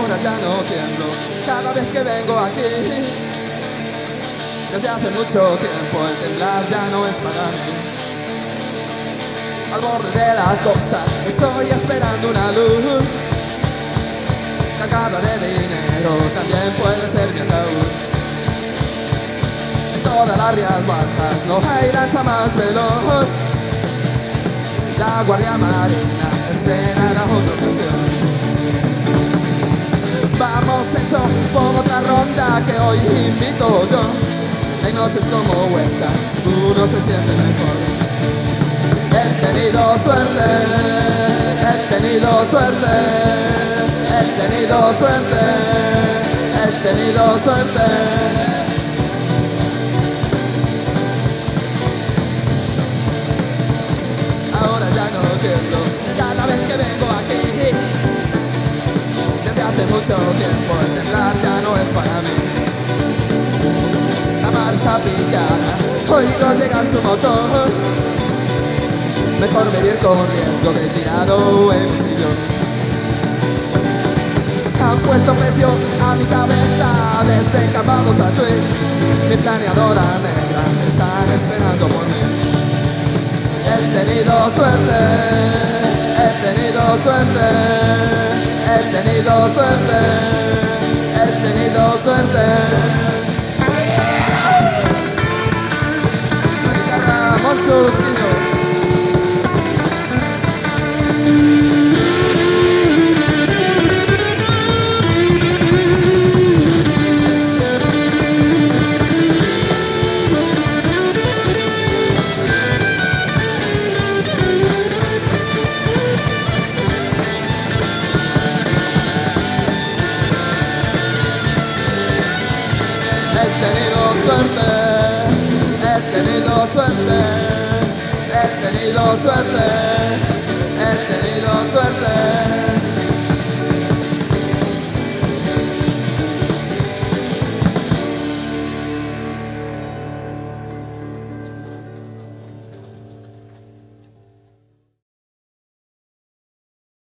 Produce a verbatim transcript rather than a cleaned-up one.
ahora ya no tiemblo cada vez que vengo aquí. Desde hace mucho tiempo el temblar ya no es para mí. Al borde de la costa estoy esperando una luz cargada de dinero, también puede ser mi ataúd. En todas las rías bajas no hay lancha más veloz. La Guardia Marina esperará otra ocasión. Vamos eso, por otra ronda que hoy invito yo. En noches como esta uno se siente mejor. He tenido suerte, he tenido suerte, he tenido suerte, he tenido suerte. Ahora ya no tiemblo cada vez que vengo aquí. Desde hace mucho tiempo el temblar ya no es para mí. La mar está picada, oigo llegar su motor. Mejor vivir con riesgo que tirado en un sillón. Han puesto precio a mi cabeza desde Cambados a Tui. Mi planeadora negra están esperando por mí. He tenido suerte, he tenido suerte, he tenido suerte, he tenido suerte. La guitarra Moncho Lusquillo. He tenido suerte, he tenido suerte, he tenido suerte.